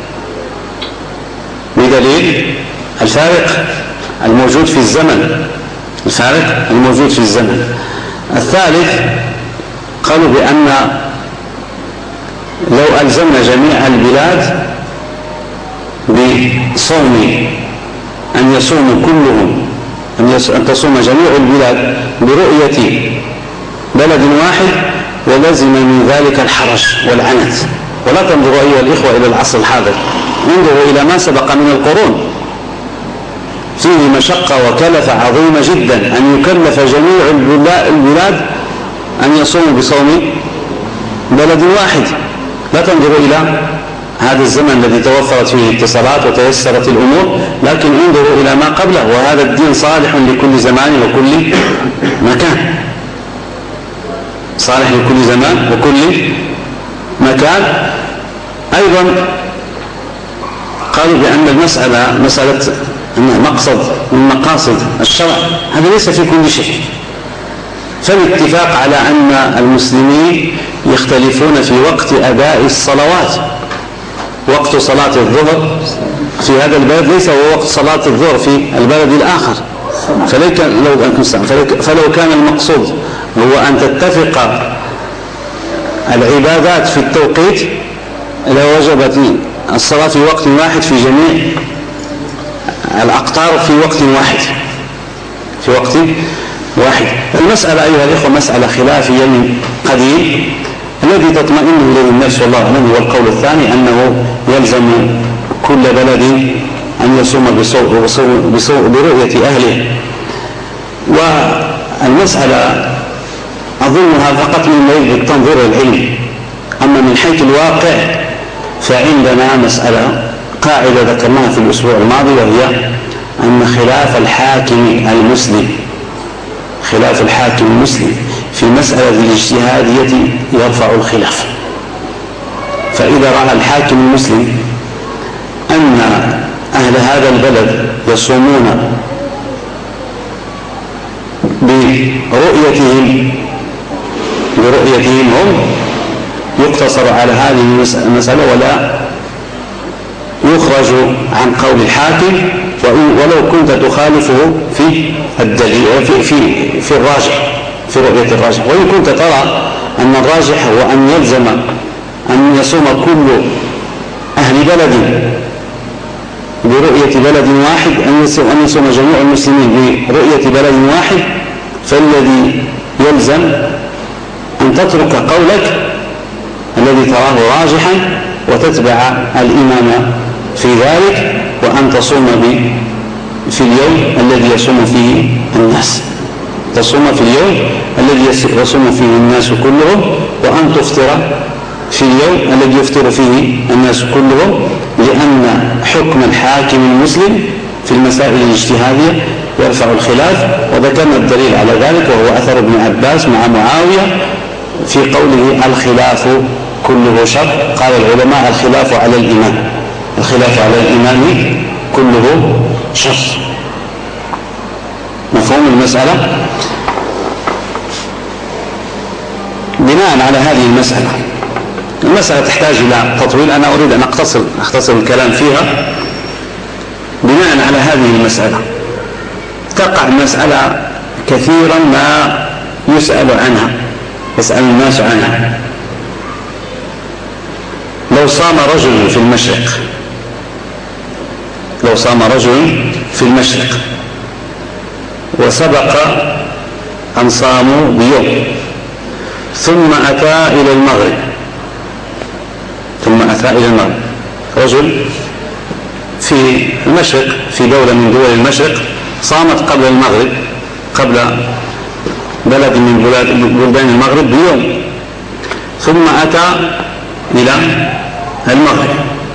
بدليل الفارق الموجود في الزمن الفارق الموجود في الزمن. الثالث قالوا بأن لو ألزمنا جميع البلاد بصوم أن يصوم كلهم أن تصوم جميع البلاد برؤية بلد واحد ولزم من ذلك الحرج والعنت. ولا تنظروا أيها الإخوة إلى العصر الحاضر، انظروا إلى ما سبق من القرون، فيه مشقة وكلفة عظيمة جدا أن يكلف جميع البلاد أن يصوموا بصوم بلد واحد. لا تنظروا إلى هذا الزمن الذي توفرت فيه الاتصالات وتيسرت الأمور، لكن انظروا إلى ما قبله، وهذا الدين صالح لكل زمان وكل مكان، صالح لكل زمان وكل مكان. أيضا قالوا بأن المسألة مسألة مقصد من مقاصد الشرع هذا ليس في كل شيء، فالاتفاق على أن المسلمين يختلفون في وقت أداء الصلوات. وقت صلاة الظهر في هذا البلد ليس هو وقت صلاة الظهر في البلد الآخر، فلو كان المقصود هو أن تتفق العبادات في التوقيت لوجبت الصلاة في وقت واحد في جميع الأقطار في وقت واحد في وقت واحد. المسألة أيها الإخوة مسألة خلافية من قديم. الذي تطمئن إليه النفس والله أعلم هو القول الثاني، أنه يلزم كل بلد أن يصوم بصوم بصوم بصوم برؤية أهله. والمسألة أظنها فقط من باب التنظير العلمي، أما من حيث الواقع فعندنا مسألة قاعدة ذكرناها في الأسبوع الماضي، وهي أن خلاف الحاكم المسلم خلاف الحاكم المسلم في مسألة الاجتهادية يرفع الخلاف. فإذا رأى الحاكم المسلم أن أهل هذا البلد يصومون برؤيتهم برؤيتهم هم، يقتصر على هذه المسألة ولا يخرج عن قول الحاكم ولو كنت تخالفه في الدليل في, في, في الراجح في رؤية الراجح. وإن كنت ترى أن الراجح هو أن يلزم أن يصوم كل أهل بلد برؤية بلد واحد، أن يصوم جميع المسلمين برؤية بلد واحد، فالذي يلزم أن تترك قولك الذي تراه راجحا وتتبع الإمام في ذلك، وأن تصوم في اليوم الذي يصوم فيه الناس تصوم في اليوم الذي يصوم فيه الناس كلهم، وأن تفطر في اليوم الذي يفطر فيه الناس كلهم، لأن حكم الحاكم المسلم في المسائل الاجتهادية يرفع الخلاف. وذكرنا الدليل على ذلك وهو أثر ابن عباس مع معاوية في قوله الخلاف كله شر. قال العلماء الخلاف على الإمام الخلاف على الإمام كله شر. مفهوم المسألة؟ بناء على هذه المسألة المسألة تحتاج إلى تطويل، أنا أريد أن أقتصر أختصر الكلام فيها. بناء على هذه المسألة تقع المسألة كثيرا ما يسأل عنها يسأل الناس عنها. لو صام رجل في المشرق لو صام رجل في المشرق وسبق أن صاموا بيوم، ثم أتى إلى المغرب ثم أتى إلى المغرب رجل في المشرق في دولة من دول المشرق صامت قبل المغرب قبل بلد من بلدان المغرب بيوم، ثم أتى إلى المغرب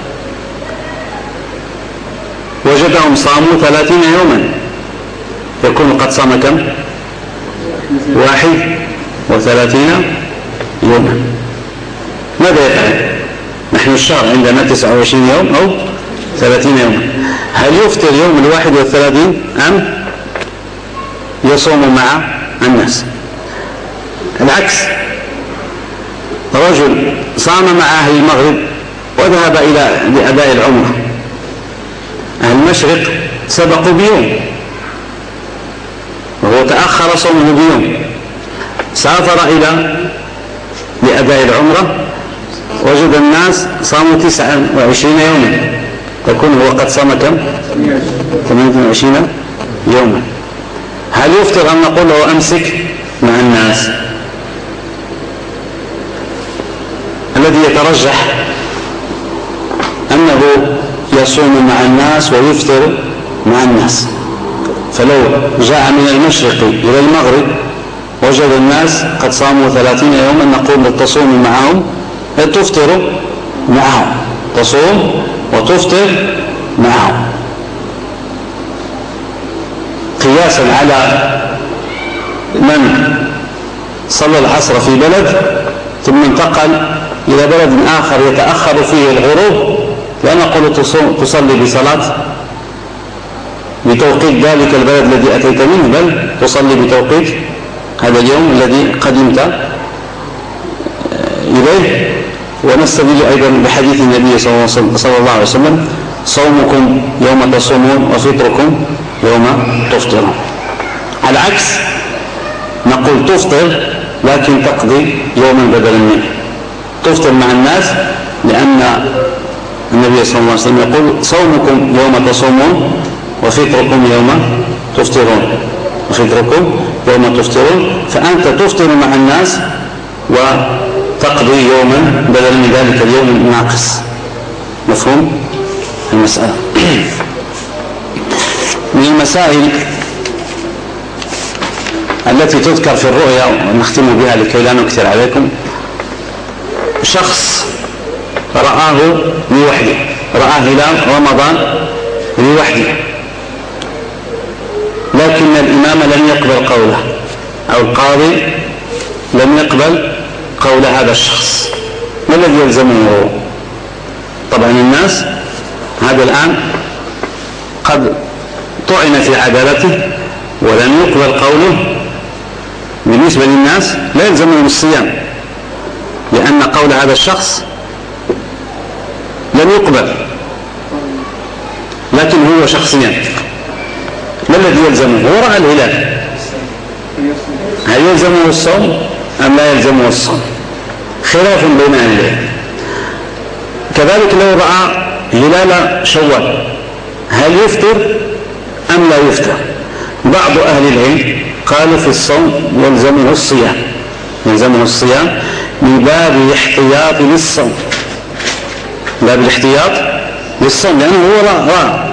وجدهم صاموا ثلاثين يوما، يكون قد صام كم؟ واحد وثلاثين يوما. ماذا يفعل؟ نحن الشهر عندنا تسعة وعشرين يوم أو ثلاثين يوما، هل يفطر يوم الواحد والثلاثين أم يصوم مع الناس؟ العكس، رجل صام مع أهل المغرب وذهب إلى لأداء العمرة، أهل المشرق سبقوا بيوم وهو تأخر صومه بيوم، سافر إلى لأداء العمرة وجد الناس صاموا تسعة وعشرين يوما، يكون هو قد صام كم؟ ثمانية وعشرين يوما. هل يفتر أن نقول له أمسك مع الناس؟ الذي يترجح أنه يصوم مع الناس ويفطر مع الناس. فلو جاء من المشرق إلى المغرب وجد الناس قد صاموا ثلاثين يوما، نقول تصوم معهم تفطر معهم تصوم وتفطر معهم، قياسا على من صلى العصر في بلد ثم انتقل إلى بلد آخر يتأخر فيه الغروب، لا نقول تصلي بصلاة بتوقيت ذلك البلد الذي أتيت منه، بل تصلي بتوقيت هذا اليوم الذي قدمت إليه. ونستدل أيضا بحديث النبي صلى الله عليه وسلم صومكم يوم تصومون وفطركم يوم تفطرون. على العكس نقول تفطر لكن تقضي يوما بدلا منه، تفطر مع الناس، لأن النبي صلى الله عليه وسلم يقول صومكم يوم تصومون وفطركم يوم تفطرون وفطركم يوم تفطرون. فأنت تفطر مع الناس تقضي يوما بدل من ذلك اليوم الناقص. مفهوم المسألة؟ من المسائل التي تذكر في الرؤيا ونختم بها لكي لا نكثر عليكم، شخص رآه لوحده، رأى هلال رمضان لوحده، لكن الإمام لم يقبل قوله أو القاضي لم يقبل قول هذا الشخص، ما الذي يلزمه؟ طبعا الناس هذا الآن قد طعن في عدالته ولم يقبل قوله، بالنسبة للناس لا يلزمهم الصيام، لأن قول هذا الشخص لم يقبل، لكن هو شخصيا ما الذي يلزمه؟ هو رأى الهلال، هل يلزمه الصوم أم لا يلزمه الصوم؟ خلاف بين أهل العلم. كذلك لو رأى هلال شوال هل يفطر أم لا يفطر؟ بعض أهل العلم قالوا في الصوم يلزمه الصيام، يلزمه الصيام من باب الاحتياط للصوم، باب الاحتياط للصوم، لأنه هو رأى.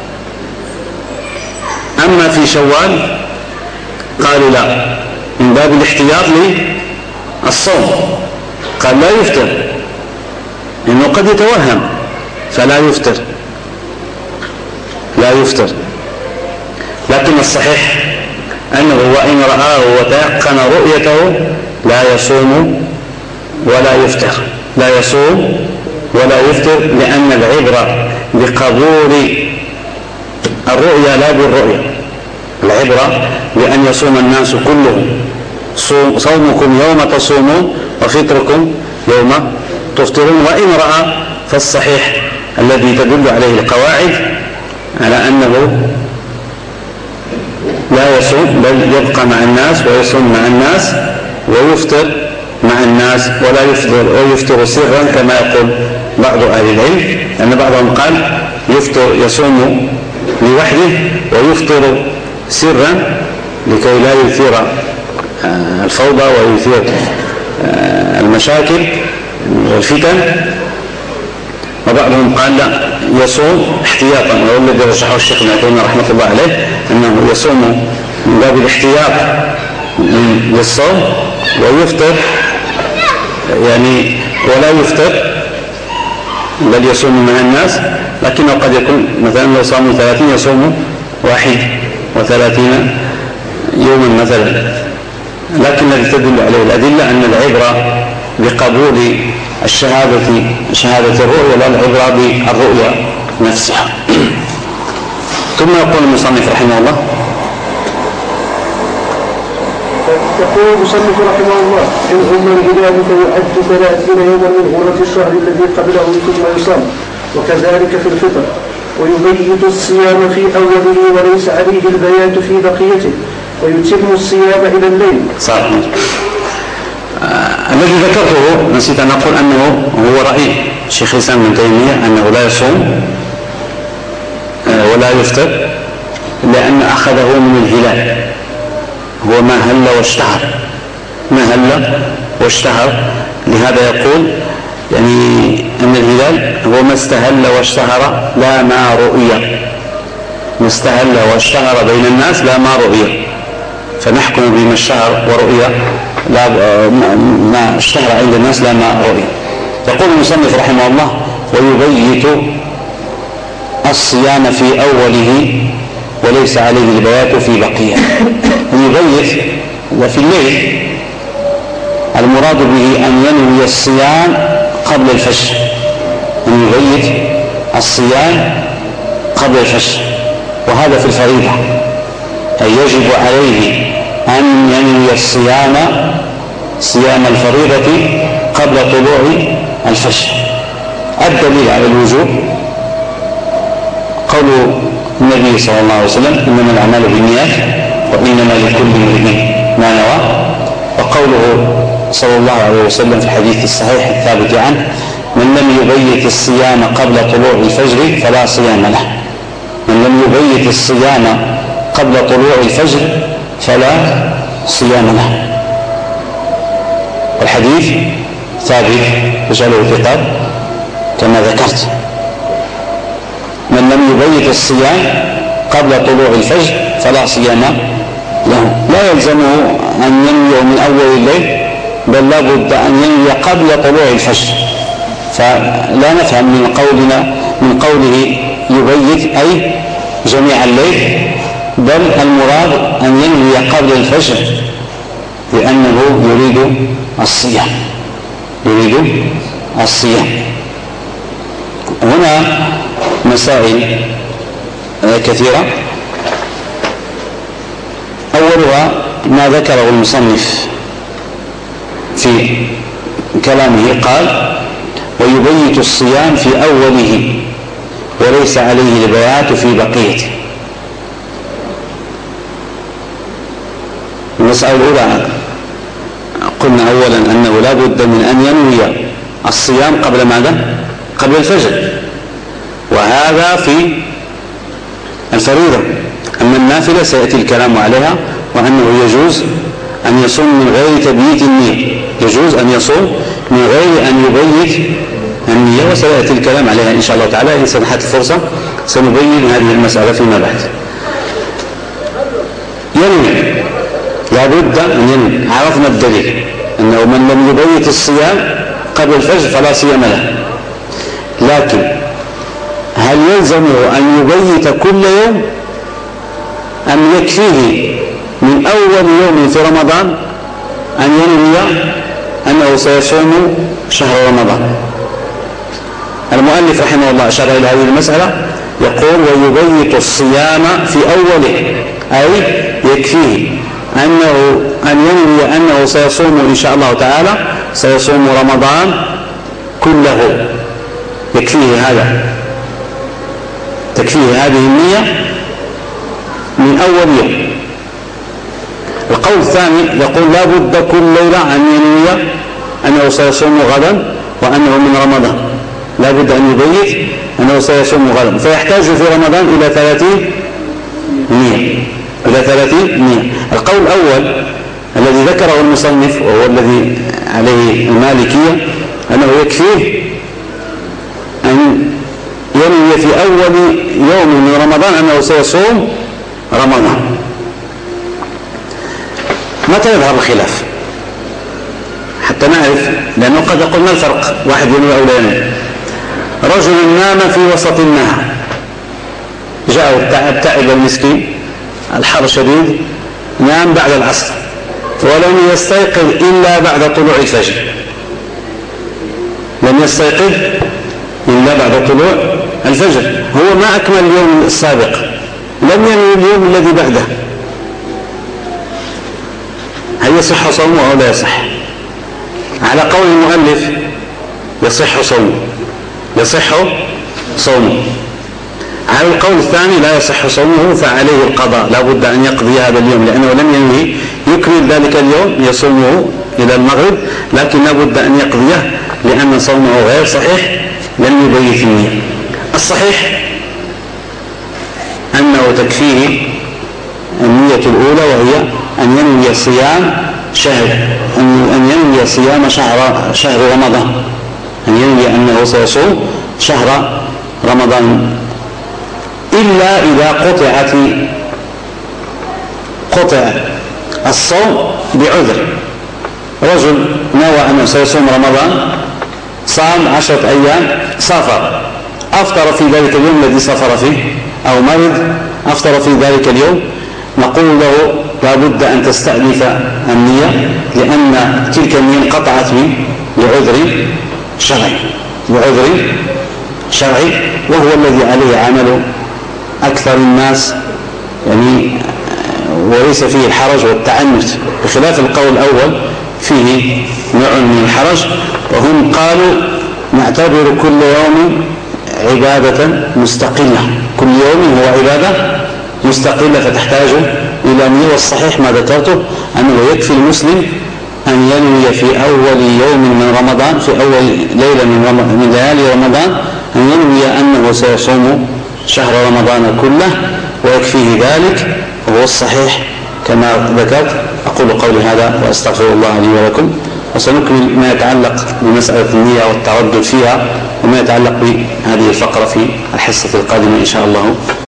أما في شوال قالوا لا، من باب الاحتياط للصوم، قال لا يفطر لأنه قد يتوهم فلا يفطر، لا يفطر. لكن الصحيح أنه وإن رآه وتيقن رؤيته لا يصوم ولا يفطر، لا يصوم ولا يفطر، لأن العبرة بقبول الرؤيا لا بالرؤيا، العبرة بأن يصوم الناس كلهم، صومكم يوم تصومون وفطركم يوم تفطرون. وإن رأى فالصحيح الذي تدل عليه القواعد على أنه لا يصوم، بل يبقى مع الناس ويصوم مع الناس ويفطر مع الناس، ولا يفطر ويفطر سرا كما يقول بعض أهل العلم، لأن بعضهم قال يفطر يصوم لوحده ويفطر سرا لكي لا يثير الفوضى ويثير المشاكل والفتن. وبعضهم قال لا، يصوم احتياطا، والذي رجحه الشيخ ابن عثيمين رحمه الله عليه أنه يصوم من باب الاحتياط للصوم ويفطر، يعني ولا يفطر بل يصوم مع الناس، لكنه قد يكون مثلا لو صاموا ثلاثين يصوم واحد وثلاثين يوما مثلا. لكن الذي تدل عليه الأدلة أن العبرة بقبول الشهادة شهادة الرؤيا لا العبرة بالرؤيا نفسها. ثم يقول المصنف رحمه الله، يقول المصنف رحمه الله: إن هم الهلال فيعد ثلاثين يوما من غرة الشهر الذي قبله ثم يصام، وكذلك في الفطر، ويبيت الصيام في أوله وليس عليه البيات في بقيته، ويتم الصيام إلى الليل. صحيح. آه الذي ذكرته نسيت أن أقول أنه هو رأي شيخ الإسلام ابن تيمية أنه لا يصوم آه ولا يفطر، لأن أخذه من الهلال، هو ما هل واشتهر، ما هل واشتهر، لهذا يقول يعني أن الهلال هو ما استهل واشتهر لا ما رؤية، ما استهل واشتهر بين الناس لا ما رؤية، فنحكم بما اشتهر ورؤية لا ما اشتهر عند الناس لا ما رؤية. يقول المصنف رحمه الله: ويبيت الصيام في أوله وليس عليه البيات في بقية. يبيت وفي الليل المراد به أن ينوي الصيام قبل الفجر، أن يبيت الصيام قبل الفجر، وهذا في الفريضة، أي يجب عليه أن ينوي الصيام صيام الفريضة قبل طلوع الفجر. الدليل على الوجوب قول النبي صلى الله عليه وسلم: إنما الأعمال بالنيات وإنما لكل امرئ ما نوى، وقوله صلى الله عليه وسلم في الحديث الصحيح الثابت عنه: من لم يبيت الصيام قبل طلوع الفجر فلا صيام له، من لم يبيت الصيام قبل طلوع الفجر فلا صيام له. والحديث ثابت رجاله ثقات كما ذكرت. من لم يبيت الصيام قبل طلوع الفجر فلا صيام له، لا يلزمه أن ينوي من أول الليل، بل لا بد أن ينوي قبل طلوع الفجر. فلا نفهم من قولنا من قوله يبيت أي جميع الليل، بل المراد أن ينوي قبل الفجر لأنه يريد الصيام يريد الصيام. هنا مسائل كثيرة، أولها ما ذكره المصنف في كلامه، قال ويبيت الصيام في أوله وليس عليه البيات في بقيته. المسألة الأولى قلنا أولا أنه لا بد من أن ينوي الصيام قبل ماذا؟ قبل الفجر، وهذا في الفريضة. أما النافلة سيأتي الكلام عليها، وأنه يجوز أن يصوم من غير تبييت النية، يجوز أن يصوم من غير أن يبيت النية، وسيأتي الكلام عليها إن شاء الله تعالى. إن سنحت الفرصة سنبين هذه المسألة فيما بعد. ينوي، لا بد أن ينوي. عرفنا الدليل أنه من لم يبيت الصيام قبل الفجر فلا صيام له، لكن هل يلزمه أن يبيت كل يوم أم يكفيه من أول يوم في رمضان أن ينوي أنه سيصوم شهر رمضان؟ المؤلف رحمه الله أشار إلى هذه المسألة، يقول ويبيت الصيام في أوله، أي يكفيه أنه أن ينوي أنه سيصوم إن شاء الله تعالى سيصوم رمضان كله، يكفيه هذا، تكفيه هذه النية من أول يوم. القول الثاني يقول لا بد كل ليلة أن ينوي أنه سيصوم غدا وأنه من رمضان، لا بد أن يبيت أنه سيصوم غدا، فيحتاج في رمضان إلى ثلاثين نية إلى ثلاثين نية. القول الأول الذي ذكره المصنف وهو الذي عليه المالكية أنه يكفيه أن ينوي في أول يوم من رمضان أنه سيصوم رمضان. متى يظهر الخلاف حتى نعرف؟ لأنه قد قلنا الفرق، واحد ينوي أو لا ينوي. رجل نام في وسط النهار، جاءه التعب، تعب المسكين، الحر شديد، نام بعد العصر ولم يستيقظ إلا بعد طلوع الفجر، لم يستيقظ إلا بعد طلوع الفجر، هو ما أكمل اليوم السابق، لم ينوي اليوم الذي بعده، هل يصح صومه أو لا يصح؟ على قول المؤلف يصح صومه، يصح صومه. على القول الثاني لا يصح صومه فعليه القضاء، لا بد أن يقضي هذا اليوم لأنه لم ينوي يكمل ذلك اليوم، يصومه إلى المغرب، لكن لا بد أن يقضيه لأن صومه غير صحيح، لم يبيت النية. الصحيح أنه تكفيه النية الأولى وهي أن ينوي صيام شهر أن ينوي صيام شهر شهر رمضان، أن ينوي أنه سيصوم شهر رمضان، إلا إذا قطعت قطع الصوم بعذر. رجل نوى أنه سيصوم رمضان، صام عشرة أيام، سافر، أفطر في ذلك اليوم الذي سافر فيه أو مرض أفطر في ذلك اليوم، نقول له لا بد أن تستأنف النية لأن تلك النية انقطعت بعذر شرعي بعذر شرعي وهو الذي عليه عمل أكثر الناس، يعني وليس فيه الحرج والتعنت، بخلاف القول الأول فيه نوع من الحرج، وهم قالوا نعتبر كل يوم عبادة مستقلة، كل يوم هو عبادة مستقلة فتحتاج إلى نية. والصحيح ما ذكرته أنه يكفي المسلم أن ينوي في أول يوم من رمضان، في أول ليلة من ليالي رمضان، أن ينوي أنه سيصوم شهر رمضان كله ويكفيه ذلك، وهو الصحيح كما ذكرت. أقول قولي هذا وأستغفر الله لي ولكم، وسنكمل ما يتعلق بمسألة النية والتردد فيها وما يتعلق بهذه الفقرة في الحصة القادمة إن شاء الله.